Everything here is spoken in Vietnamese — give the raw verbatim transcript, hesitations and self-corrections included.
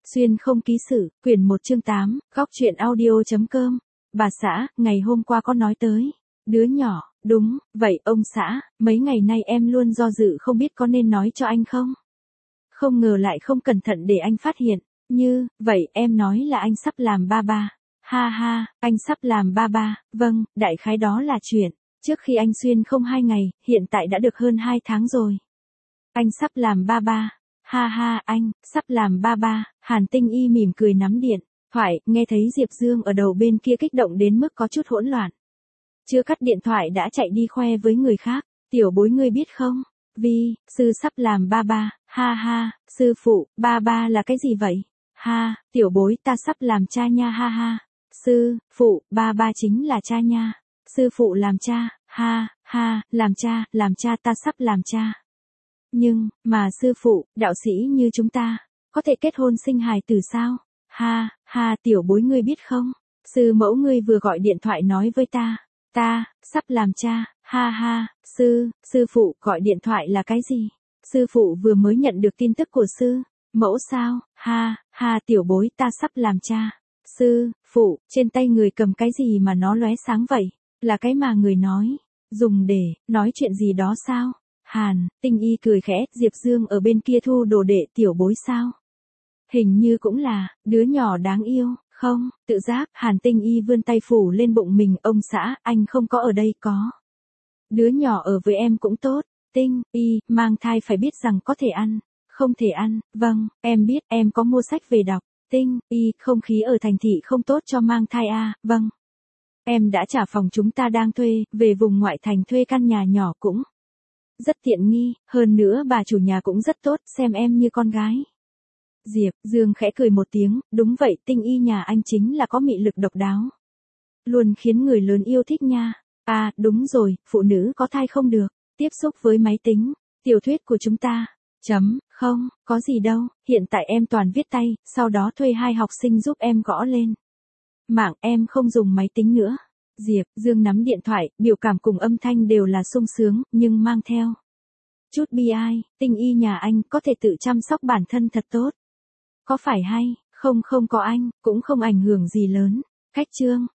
Xuyên không ký sự, quyển một chương tám, góc truyện audio.com. Bà xã, ngày hôm qua có nói tới. Đứa nhỏ, đúng, vậy ông xã, mấy ngày nay em luôn do dự không biết có nên nói cho anh không? Không ngờ lại không cẩn thận để anh phát hiện. Như, vậy em nói là anh sắp làm ba ba. Ha ha, anh sắp làm ba ba, vâng, đại khái đó là chuyện. Trước khi anh xuyên không hai ngày, hiện tại đã được hơn hai tháng rồi. Anh sắp làm ba ba. Ha ha, anh, sắp làm ba ba. Hàn Tinh Y mỉm cười nắm điện thoại, nghe thấy Diệp Dương ở đầu bên kia kích động đến mức có chút hỗn loạn. Chưa cắt điện thoại đã chạy đi khoe với người khác. Tiểu bối ngươi biết không? Vi, sư sắp làm ba ba. Ha ha, sư phụ, ba ba là cái gì vậy? Ha, tiểu bối ta sắp làm cha nha ha ha. Sư, phụ, ba ba chính là cha nha. Sư phụ làm cha, ha, ha, làm cha, làm cha ta sắp làm cha. Nhưng, mà sư phụ, đạo sĩ như chúng ta, có thể kết hôn sinh hài tử sao? Ha, ha tiểu bối ngươi biết không? Sư mẫu ngươi vừa gọi điện thoại nói với ta. Ta, sắp làm cha, ha ha, sư, sư phụ gọi điện thoại là cái gì? Sư phụ vừa mới nhận được tin tức của sư. Mẫu sao? Ha, ha tiểu bối ta sắp làm cha. Sư, phụ, trên tay người cầm cái gì mà nó lóe sáng vậy? Là cái mà người nói. Dùng để, nói chuyện gì đó sao? Hàn, Tinh Y cười khẽ, Diệp Dương ở bên kia thu đồ đệ tiểu bối sao? Hình như cũng là, đứa nhỏ đáng yêu, không, tự giác, Hàn Tinh Y vươn tay phủ lên bụng mình, ông xã, anh không có ở đây có. Đứa nhỏ ở với em cũng tốt, Tinh Y, mang thai phải biết rằng có thể ăn, không thể ăn, vâng, em biết, em có mua sách về đọc, Tinh Y, không khí ở thành thị không tốt cho mang thai à, vâng. Em đã trả phòng chúng ta đang thuê, về vùng ngoại thành thuê căn nhà nhỏ cũng rất tiện nghi, hơn nữa bà chủ nhà cũng rất tốt, xem em như con gái. Diệp Dương khẽ cười một tiếng, đúng vậy, Tinh Y nhà anh chính là có mị lực độc đáo. Luôn khiến người lớn yêu thích nha. À, đúng rồi, phụ nữ có thai không được, tiếp xúc với máy tính, tiểu thuyết của chúng ta. Chấm, không, có gì đâu, hiện tại em toàn viết tay, sau đó thuê hai học sinh giúp em gõ lên mạng, em không dùng máy tính nữa. Diệp Dương nắm điện thoại, biểu cảm cùng âm thanh đều là sung sướng, nhưng mang theo chút bi ai. Tinh Y nhà anh có thể tự chăm sóc bản thân thật tốt. Có phải hay, không không có anh, cũng không ảnh hưởng gì lớn. Cách chương